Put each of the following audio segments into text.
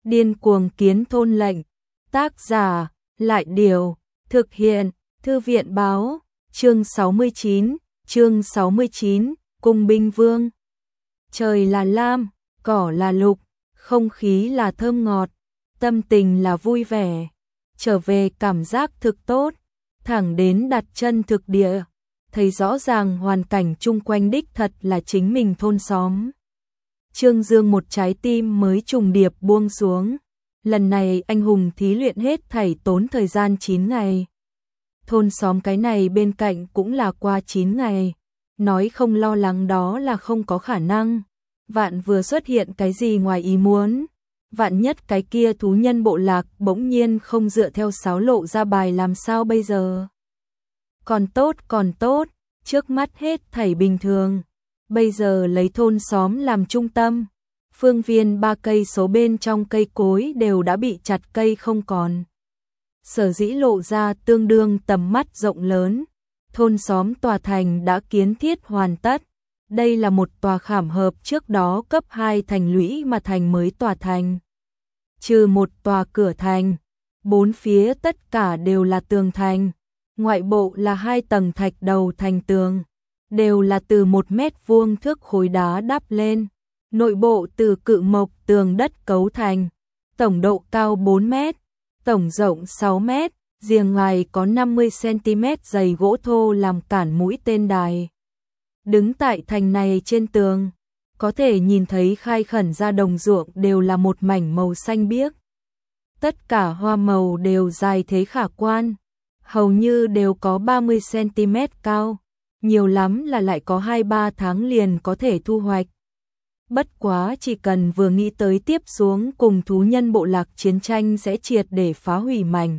Điên cuồng kiến thôn lệnh. Tác giả, Lại Điều, thực hiện, Thư viện báo, chương 69, Cung binh vương. Trời là lam, cỏ là lục, không khí là thơm ngọt, tâm tình là vui vẻ, trở về cảm giác thực tốt, thẳng đến đặt chân thực địa, thấy rõ ràng hoàn cảnh chung quanh đích thật là chính mình thôn xóm. Trương Dương một trái tim mới trùng điệp buông xuống, lần này anh hùng thí luyện hết thảy tốn thời gian 9 ngày. Thôn xóm cái này bên cạnh cũng là qua 9 ngày, nói không lo lắng đó là không có khả năng. Vạn vừa xuất hiện cái gì ngoài ý muốn, vạn nhất cái kia thú nhân bộ lạc bỗng nhiên không dựa theo sáo lộ ra bài làm sao bây giờ. Còn tốt, trước mắt hết thảy bình thường. Bây giờ lấy thôn xóm làm trung tâm, phương viên 3 cây số bên trong cây cối đều đã bị chặt cây không còn. Sở dĩ lộ ra tương đương tầm mắt rộng lớn, thôn xóm tòa thành đã kiến thiết hoàn tất. Đây là một tòa khảm hợp trước đó cấp 2 thành lũy mà thành mới tòa thành. Trừ một tòa cửa thành, 4 phía tất cả đều là tường thành, ngoại bộ là 2 tầng thạch đầu thành tường, đều là từ 1 mét vuông thước khối đá đắp lên, nội bộ từ cự mộc tường đất cấu thành, tổng độ cao 4 mét, tổng rộng 6 mét, riêng ngoài có 50 cm dày gỗ thô làm cản mũi tên đài. Đứng tại thành này trên tường, có thể nhìn thấy khai khẩn ra đồng ruộng đều là một mảnh màu xanh biếc. Tất cả hoa màu đều dài thế khả quan, hầu như đều có 30 cm cao, nhiều lắm là lại có 2-3 tháng liền có thể thu hoạch. Bất quá chỉ cần vừa nghĩ tới tiếp xuống cùng thú nhân bộ lạc chiến tranh sẽ triệt để phá hủy mảnh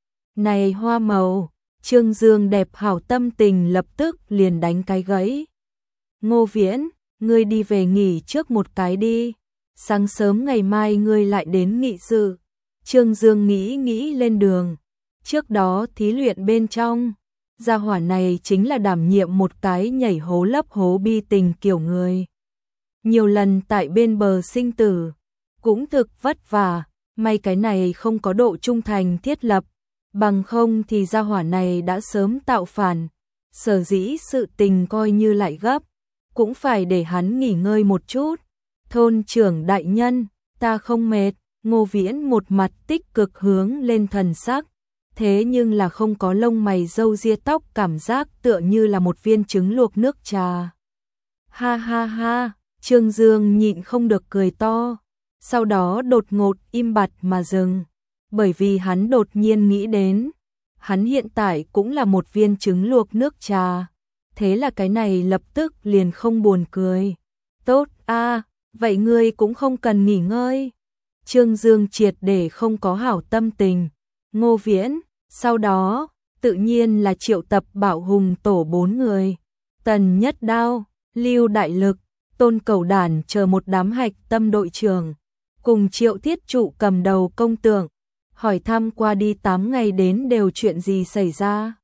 này hoa màu, Trương Dương đẹp hảo tâm tình lập tức liền đánh cái gãy. Ngô Viễn, ngươi đi về nghỉ trước một cái đi, sáng sớm ngày mai ngươi lại đến nghị sự. Trương Dương nghĩ lên đường, trước đó thí luyện bên trong, gia hỏa này chính là đảm nhiệm một cái nhảy hố lấp hố bi tình kiểu người. Nhiều lần tại bên bờ sinh tử, cũng thực vất vả, may cái này không có độ trung thành thiết lập, bằng không thì gia hỏa này đã sớm tạo phản, sở dĩ sự tình coi như lại gấp, cũng phải để hắn nghỉ ngơi một chút. Thôn trưởng đại nhân, ta không mệt. Ngô Viễn một mặt tích cực hướng lên thần sắc, thế nhưng là không có lông mày râu ria tóc, cảm giác tựa như là một viên trứng luộc nước trà. Ha ha ha, Trương Dương nhịn không được cười to, sau đó đột ngột im bặt mà dừng, bởi vì hắn đột nhiên nghĩ đến, hắn hiện tại cũng là một viên trứng luộc nước trà, thế là cái này lập tức liền không buồn cười. Tốt a, vậy ngươi cũng không cần nghỉ ngơi. Trương Dương triệt để không có hảo tâm tình. Ngô Viễn, sau đó, tự nhiên là triệu tập Bảo Hùng tổ 4 người. Tần Nhất Đao, Lưu Đại Lực, Tôn Cầu Đản chờ một đám hạch tâm đội trưởng, cùng Triệu Thiết Trụ cầm đầu công tượng, hỏi thăm qua đi 8 ngày đến đều chuyện gì xảy ra.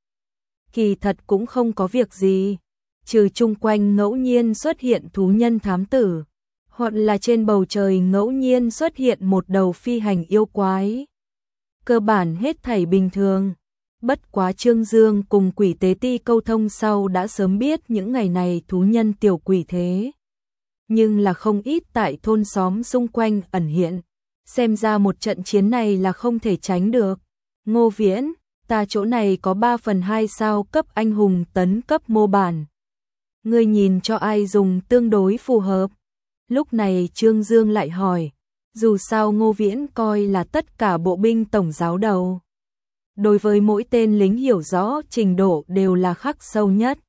Kỳ thật cũng không có việc gì, trừ chung quanh ngẫu nhiên xuất hiện thú nhân thám tử, hoặc là trên bầu trời ngẫu nhiên xuất hiện một đầu phi hành yêu quái. Cơ bản hết thảy bình thường. Bất quá Trương Dương cùng quỷ tế ti câu thông sau đã sớm biết những ngày này thú nhân tiểu quỷ thế. Nhưng là không ít tại thôn xóm xung quanh ẩn hiện. Xem ra một trận chiến này là không thể tránh được. Ngô Viễn, ta chỗ này có 3/2 sao cấp anh hùng tấn cấp mô bản. Ngươi nhìn cho ai dùng tương đối phù hợp. Lúc này Trương Dương lại hỏi, dù sao Ngô Viễn coi là tất cả bộ binh tổng giáo đầu. Đối với mỗi tên lính hiểu rõ trình độ đều là khắc sâu nhất.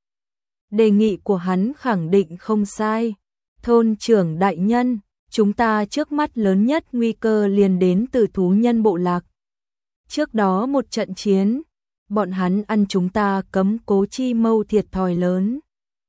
Đề nghị của hắn khẳng định không sai. Thôn trưởng đại nhân, chúng ta trước mắt lớn nhất nguy cơ liền đến từ thú nhân bộ lạc. Trước đó một trận chiến, bọn hắn ăn chúng ta cấm cố chi mâu thiệt thòi lớn.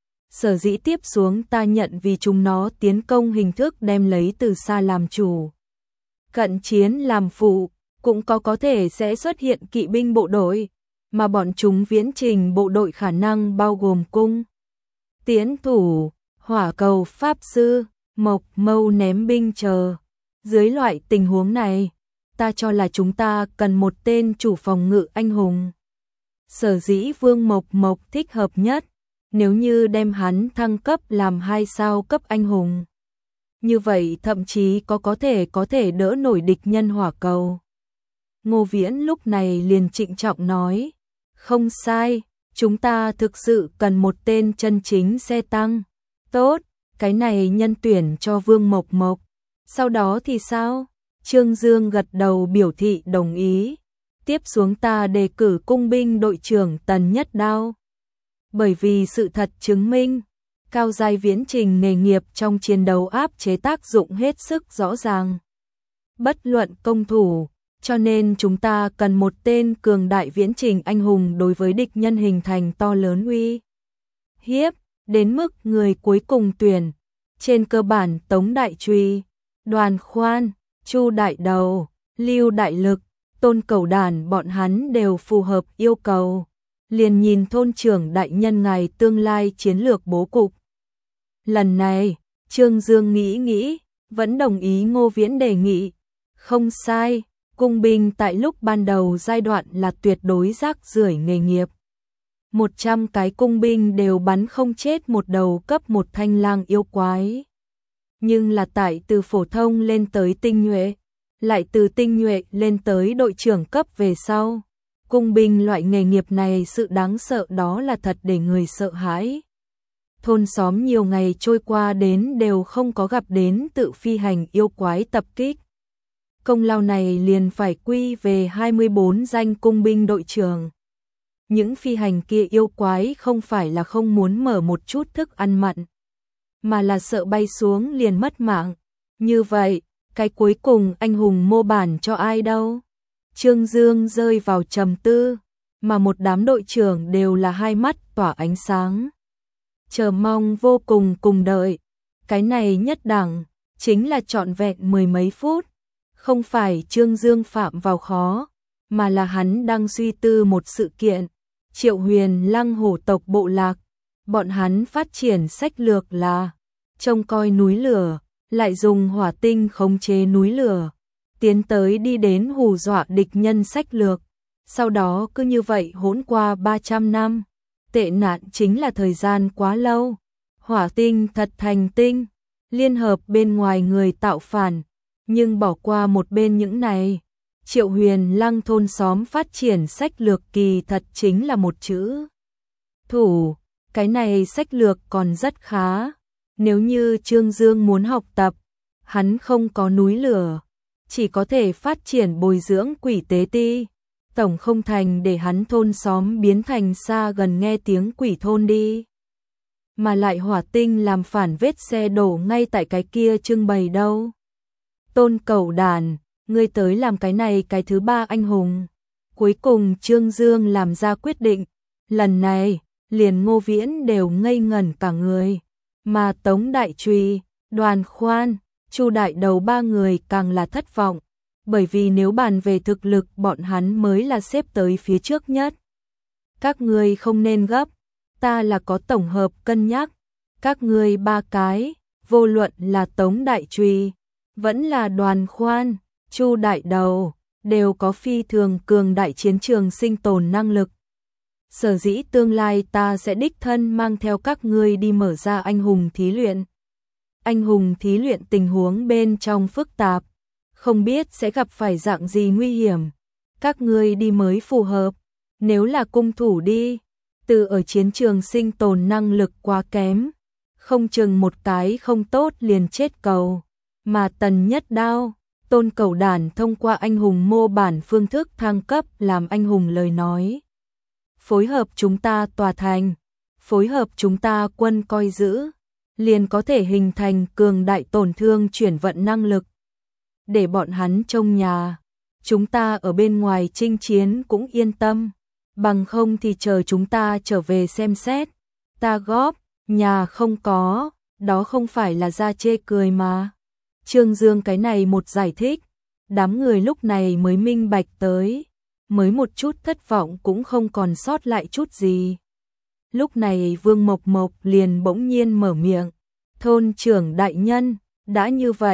Sở dĩ tiếp xuống ta nhận vì chúng nó tiến công hình thức đem lấy từ xa làm chủ. Cận chiến làm phụ, cũng có thể sẽ xuất hiện kỵ binh bộ đội, mà bọn chúng viễn trình bộ đội khả năng bao gồm cung, tiến thủ, hỏa cầu pháp sư, mộc mâu ném binh chờ. Dưới loại tình huống này, ta cho là chúng ta cần một tên chủ phòng ngự anh hùng. Sở dĩ Vương Mộc Mộc thích hợp nhất, nếu như đem hắn thăng cấp làm 2 sao cấp anh hùng. Như vậy thậm chí có thể đỡ nổi địch nhân hỏa cầu. Ngô Viễn lúc này liền trịnh trọng nói, không sai, chúng ta thực sự cần một tên chân chính xe tăng. Tốt, cái này nhân tuyển cho Vương Mộc Mộc. Sau đó thì sao? Trương Dương gật đầu biểu thị đồng ý. Tiếp xuống ta đề cử cung binh đội trưởng Tần Nhất Đao. Bởi vì sự thật chứng minh, cao giai viễn trình nghề nghiệp trong chiến đấu áp chế tác dụng hết sức rõ ràng. Bất luận công thủ, cho nên chúng ta cần một tên cường đại viễn trình anh hùng đối với địch nhân hình thành to lớn uy hiếp, đến mức người cuối cùng tuyển. Trên cơ bản Tống Đại Truy, Đoàn Khoan, Chu Đại Đầu, Lưu Đại Lực, Tôn Cẩu Đản bọn hắn đều phù hợp yêu cầu. Liền nhìn thôn trưởng đại nhân ngài tương lai chiến lược bố cục. Lần này, Trương Dương nghĩ, vẫn đồng ý Ngô Viễn đề nghị. Không sai, cung binh tại lúc ban đầu giai đoạn là tuyệt đối rác rưởi nghề nghiệp. 100 cái cung binh đều bắn không chết một đầu cấp một thanh lang yêu quái. Nhưng là tại từ phổ thông lên tới tinh nhuệ, lại từ tinh nhuệ lên tới đội trưởng cấp về sau. Cung binh loại nghề nghiệp này sự đáng sợ đó là thật để người sợ hãi. Thôn xóm nhiều ngày trôi qua đến đều không có gặp đến tự phi hành yêu quái tập kích. Công lao này liền phải quy về 24 danh cung binh đội trưởng. Những phi hành kia yêu quái không phải là không muốn mở một chút thức ăn mặn, mà là sợ bay xuống liền mất mạng. Như vậy, cái cuối cùng anh hùng mô bản cho ai đâu? Trương Dương rơi vào trầm tư, mà một đám đội trưởng đều là hai mắt tỏa ánh sáng. Chờ mong vô cùng cùng đợi. Cái này nhất đẳng, chính là trọn vẹn 10 mấy phút. Không phải Trương Dương phạm vào khó, mà là hắn đang suy tư một sự kiện. Triệu Huyền Lăng hổ tộc bộ lạc, bọn hắn phát triển sách lược là trông coi núi lửa, lại dùng hỏa tinh khống chế núi lửa, tiến tới đi đến hù dọa địch nhân sách lược. Sau đó cứ như vậy hỗn qua 300 năm. Tệ nạn chính là thời gian quá lâu. Hỏa tinh thật thành tinh, liên hợp bên ngoài người tạo phản, nhưng bỏ qua một bên những này. Triệu Huyền Lăng thôn xóm phát triển sách lược kỳ thật chính là một chữ thủ. Cái này sách lược còn rất khá. Nếu như Trương Dương muốn học tập, hắn không có núi lửa, chỉ có thể phát triển bồi dưỡng quỷ tế ti. Tổng không thành để hắn thôn xóm biến thành xa gần nghe tiếng quỷ thôn đi. Mà lại hỏa tinh làm phản vết xe đổ ngay tại cái kia trưng bày đâu. Tôn Cẩu Đản, ngươi tới làm cái này cái thứ ba anh hùng. Cuối cùng Trương Dương làm ra quyết định. Lần này, liền Ngô Viễn đều ngây ngẩn cả người. Mà Tống Đại Truy, Đoàn Khoan, Chu Đại Đầu ba người càng là thất vọng. Bởi vì nếu bàn về thực lực bọn hắn mới là xếp tới phía trước nhất. Các ngươi không nên gấp, ta là có tổng hợp cân nhắc. Các ngươi ba cái, vô luận là Tống Đại Truy, vẫn là Đoàn Khoan, Chu Đại Đầu, đều có phi thường cường đại chiến trường sinh tồn năng lực. Sở dĩ tương lai ta sẽ đích thân mang theo các ngươi đi mở ra anh hùng thí luyện. Anh hùng thí luyện tình huống bên trong phức tạp, không biết sẽ gặp phải dạng gì nguy hiểm. Các ngươi đi mới phù hợp, nếu là cung thủ đi, từ ở chiến trường sinh tồn năng lực quá kém, không chừng một cái không tốt liền chết cầu. Mà Tần Nhất Đao, Tôn Cẩu Đản thông qua anh hùng mô bản phương thức thăng cấp làm anh hùng lời nói. Phối hợp chúng ta tòa thành, phối hợp chúng ta quân coi giữ, liền có thể hình thành cường đại tổn thương chuyển vận năng lực. Để bọn hắn trông nhà, chúng ta ở bên ngoài chinh chiến cũng yên tâm, bằng không thì chờ chúng ta trở về xem xét. Ta góp, nhà không có, đó không phải là ra chê cười mà. Trương Dương cái này một giải thích, đám người lúc này mới minh bạch tới, mới một chút thất vọng cũng không còn sót lại chút gì. Lúc này Vương Mộc Mộc liền bỗng nhiên mở miệng, thôn trưởng đại nhân, đã như vậy,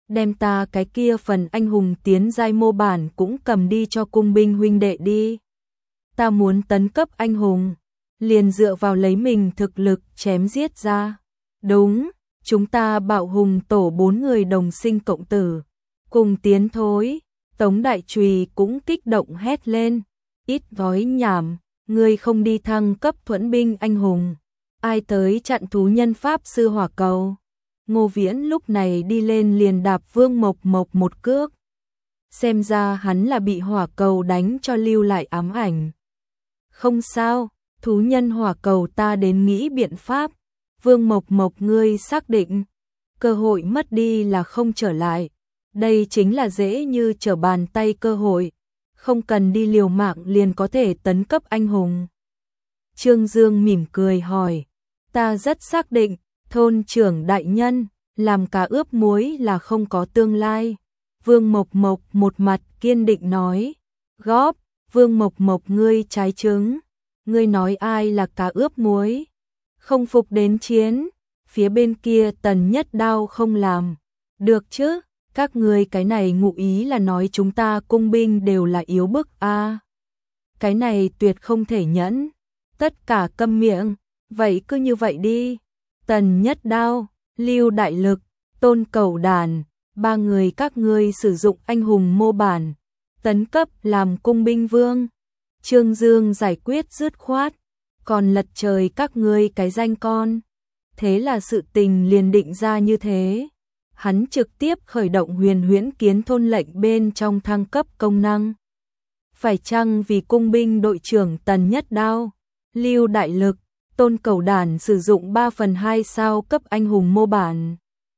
đem ta cái kia phần anh hùng tiến giai mô bản cũng cầm đi cho cung binh huynh đệ đi. Ta muốn tấn cấp anh hùng, liền dựa vào lấy mình thực lực chém giết ra. Đúng, chúng ta Bạo Hùng tổ 4 người đồng sinh cộng tử, cùng tiến thối. Tống Đại Trùy cũng kích động hét lên, ít nói nhảm, ngươi không đi thăng cấp thuẫn binh anh hùng, ai tới chặn thú nhân pháp sư hỏa cầu. Ngô Viễn lúc này đi lên liền đạp Vương Mộc Mộc một cước. Xem ra hắn là bị hỏa cầu đánh cho lưu lại ám ảnh. Không sao, thú nhân hỏa cầu ta đến nghĩ biện pháp. Vương Mộc Mộc ngươi xác định, cơ hội mất đi là không trở lại. Đây chính là dễ như trở bàn tay cơ hội, không cần đi liều mạng liền có thể tấn cấp anh hùng. Trương Dương mỉm cười hỏi, ta rất xác định, thôn trưởng đại nhân, làm cá ướp muối là không có tương lai. Vương Mộc Mộc một mặt kiên định nói, góp, Vương Mộc Mộc ngươi trái trứng, ngươi nói ai là cá ướp muối, không phục đến chiến, phía bên kia Tần Nhất Đao không làm, được chứ, các ngươi cái này ngụ ý là nói chúng ta cung binh đều là yếu bức a. Cái này tuyệt không thể nhẫn, tất cả câm miệng, vậy cứ như vậy đi. Tần Nhất Đao, Lưu Đại Lực, Tôn Cẩu Đàn, 3 người các ngươi sử dụng anh hùng mô bản, tấn cấp làm cung binh vương. Trương Dương giải quyết dứt khoát, còn lật trời các ngươi cái danh con. Thế là sự tình liền định ra như thế. Hắn trực tiếp khởi động Huyền Huyễn Kiến thôn lệnh bên trong thăng cấp công năng. Phải chăng vì cung binh đội trưởng Tần Nhất Đao, Lưu Đại Lực, Tôn Cẩu Đàn sử dụng 3/2 sao cấp anh hùng mô bản?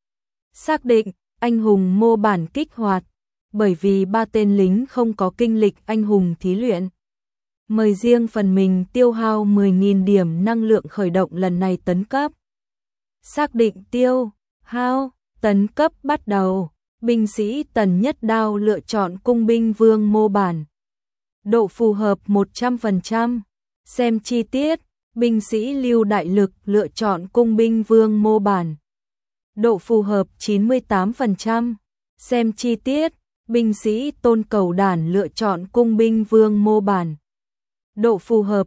Xác định, anh hùng mô bản kích hoạt, bởi vì 3 tên lính không có kinh lịch anh hùng thí luyện. Mời riêng phần mình tiêu hao 10.000 điểm năng lượng khởi động lần này tấn cấp. Xác định tiêu hao, tấn cấp bắt đầu. Binh sĩ Tần Nhất Đao lựa chọn cung binh vương mô bản. Độ phù hợp 100%. Xem chi tiết, binh sĩ Lưu Đại Lực lựa chọn cung binh vương mô bản. Độ phù hợp 98%. Xem chi tiết, binh sĩ Tôn Cẩu Đàn lựa chọn cung binh vương mô bản. Độ phù hợp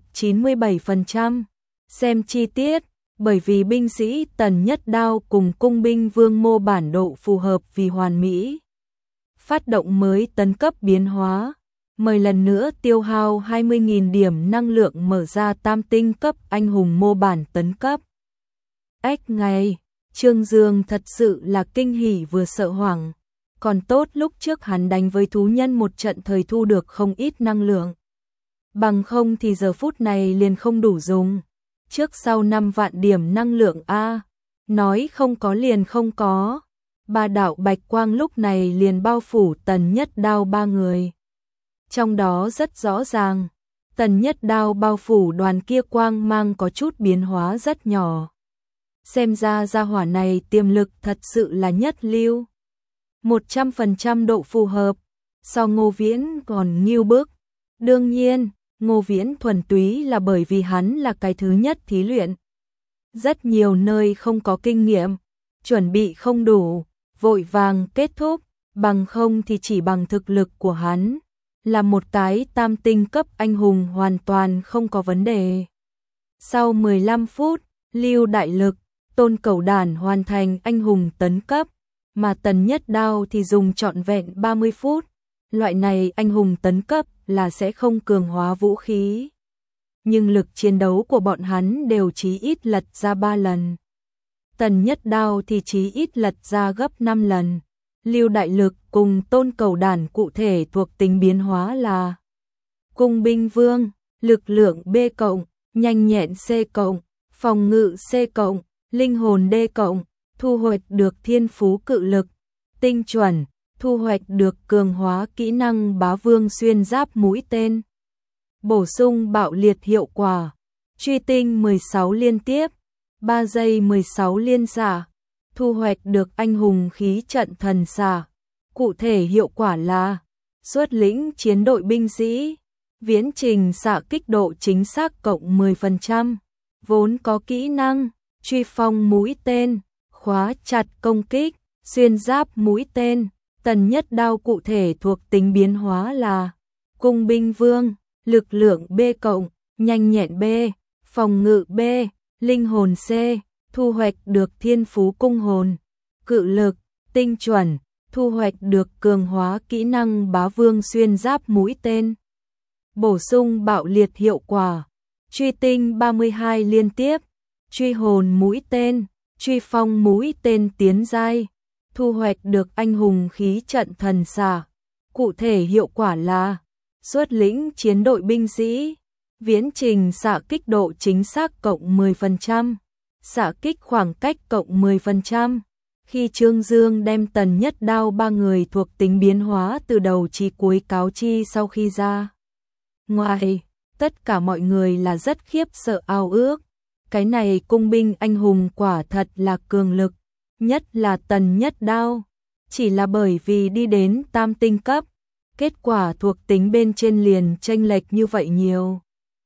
97%. Xem chi tiết, bởi vì binh sĩ Tần Nhất Đao cùng cung binh vương mô bản độ phù hợp vì hoàn mỹ. Phát động mới tấn cấp biến hóa. Mời lần nữa tiêu hao 20.000 điểm năng lượng mở ra tam tinh cấp anh hùng mô bản tấn cấp. Ếch ngày, Trương Dương thật sự là kinh hỉ vừa sợ hoảng. Còn tốt lúc trước hắn đánh với thú nhân một trận thời thu được không ít năng lượng. Bằng không thì giờ phút này liền không đủ dùng. Trước sau 5 vạn điểm năng lượng a, nói không có liền không có. 3 đạo bạch quang lúc này liền bao phủ Tần Nhất Đao 3 người. Trong đó rất rõ ràng, Tần Nhất Đao bao phủ đoàn kia quang mang có chút biến hóa rất nhỏ. Xem ra gia hỏa này tiềm lực thật sự là nhất lưu. 100% độ phù hợp, so Ngô Viễn còn nghiêu bức. Đương nhiên, Ngô Viễn thuần túy là bởi vì hắn là cái thứ nhất thí luyện. Rất nhiều nơi không có kinh nghiệm, chuẩn bị không đủ, vội vàng kết thúc, bằng không thì chỉ bằng thực lực của hắn, là một cái tam tinh cấp anh hùng hoàn toàn không có vấn đề. Sau 15 phút, Lưu Đại Lực, Tôn Cẩu Đàn hoàn thành anh hùng tấn cấp, mà Tần Nhất Đao thì dùng trọn vẹn 30 phút. Loại này anh hùng tấn cấp là sẽ không cường hóa vũ khí. Nhưng lực chiến đấu của bọn hắn đều chí ít lật ra 3 lần. Tần Nhất Đao thì chí ít lật ra gấp 5 lần. Lưu Đại Lực cùng Tôn Cẩu Đàn cụ thể thuộc tính biến hóa là cung binh vương, lực lượng B+, nhanh nhẹn C+, phòng ngự C+, linh hồn D+, thu hoạch được thiên phú cự lực, tinh chuẩn, thu hoạch được cường hóa kỹ năng bá vương xuyên giáp mũi tên. Bổ sung bạo liệt hiệu quả, truy tinh 16 liên tiếp, 3 giây 16 liên xạ, thu hoạch được anh hùng khí trận thần xạ. Cụ thể hiệu quả là xuất lĩnh chiến đội binh sĩ, viễn trình xạ kích độ chính xác cộng 10%, vốn có kỹ năng truy phong mũi tên, khóa chặt công kích, xuyên giáp mũi tên, tần nhất đao cụ thể thuộc tính biến hóa là cung binh vương, lực lượng B cộng, nhanh nhẹn B, phòng ngự B, linh hồn C, thu hoạch được thiên phú cung hồn, cự lực, tinh chuẩn, thu hoạch được cường hóa kỹ năng bá vương xuyên giáp mũi tên. Bổ sung bạo liệt hiệu quả, truy tinh 32 liên tiếp, truy hồn mũi tên, truy phong mũi tên tiến giai, thu hoạch được anh hùng khí trận thần xạ. Cụ thể hiệu quả là xuất lĩnh chiến đội binh sĩ, viễn trình xạ kích độ chính xác cộng 10%, xạ kích khoảng cách cộng 10%. Khi Trương Dương đem tần nhất đao ba người thuộc tính biến hóa từ đầu chí cuối cáo chi sau khi ra ngoài, tất cả mọi người là rất khiếp sợ ao ước. Cái này cung binh anh hùng quả thật là cường lực, nhất là tần nhất đao. Chỉ là bởi vì đi đến tam tinh cấp, kết quả thuộc tính bên trên liền chênh lệch như vậy nhiều.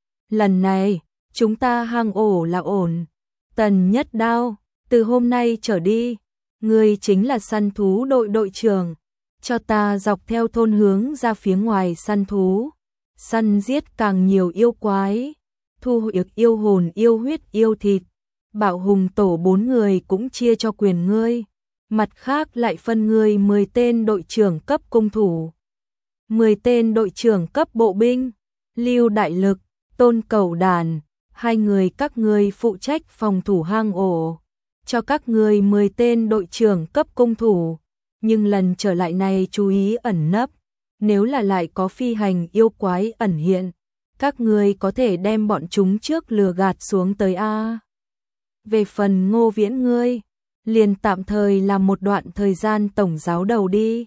Lần này, chúng ta hang ổ là ổn. Tần nhất đao, từ hôm nay trở đi, ngươi chính là săn thú đội đội trưởng. Cho ta dọc theo thôn hướng ra phía ngoài săn thú. Săn giết càng nhiều yêu quái. Thu hoạch yêu hồn, yêu huyết, yêu thịt. Bạo hùng tổ 4 người cũng chia cho quyền ngươi. Mặt khác lại phân ngươi 10 tên đội trưởng cấp cung thủ, 10 tên đội trưởng cấp bộ binh. Lưu Đại Lực, Tôn Cẩu Đàn, 2 người các ngươi phụ trách phòng thủ hang ổ. Cho các ngươi 10 tên đội trưởng cấp cung thủ. Nhưng lần trở lại này chú ý ẩn nấp. Nếu là lại có phi hành yêu quái ẩn hiện, các ngươi có thể đem bọn chúng trước lừa gạt xuống tới A. Về phần Ngô Viễn ngươi, liền tạm thời làm một đoạn thời gian tổng giáo đầu đi.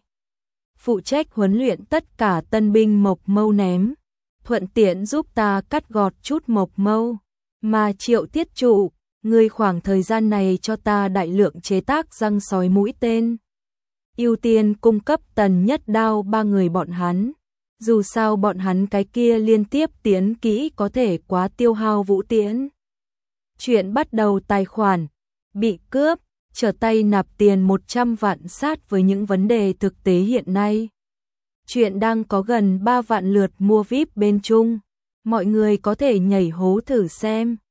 Phụ trách huấn luyện tất cả tân binh mộc mâu ném, thuận tiện giúp ta cắt gọt chút mộc mâu. Mà Triệu Tiết Trụ, ngươi khoảng thời gian này cho ta đại lượng chế tác răng sói mũi tên. Ưu tiên cung cấp tần nhất đao ba người bọn hắn. Dù sao bọn hắn cái kia liên tiếp tiến kỹ có thể quá tiêu hao vũ tiễn. Chuyện bắt đầu tài khoản bị cướp, trở tay nạp tiền 100 vạn sát với những vấn đề thực tế hiện nay. Chuyện đang có gần 3 vạn lượt mua VIP bên Trung. Mọi người có thể nhảy hố thử xem.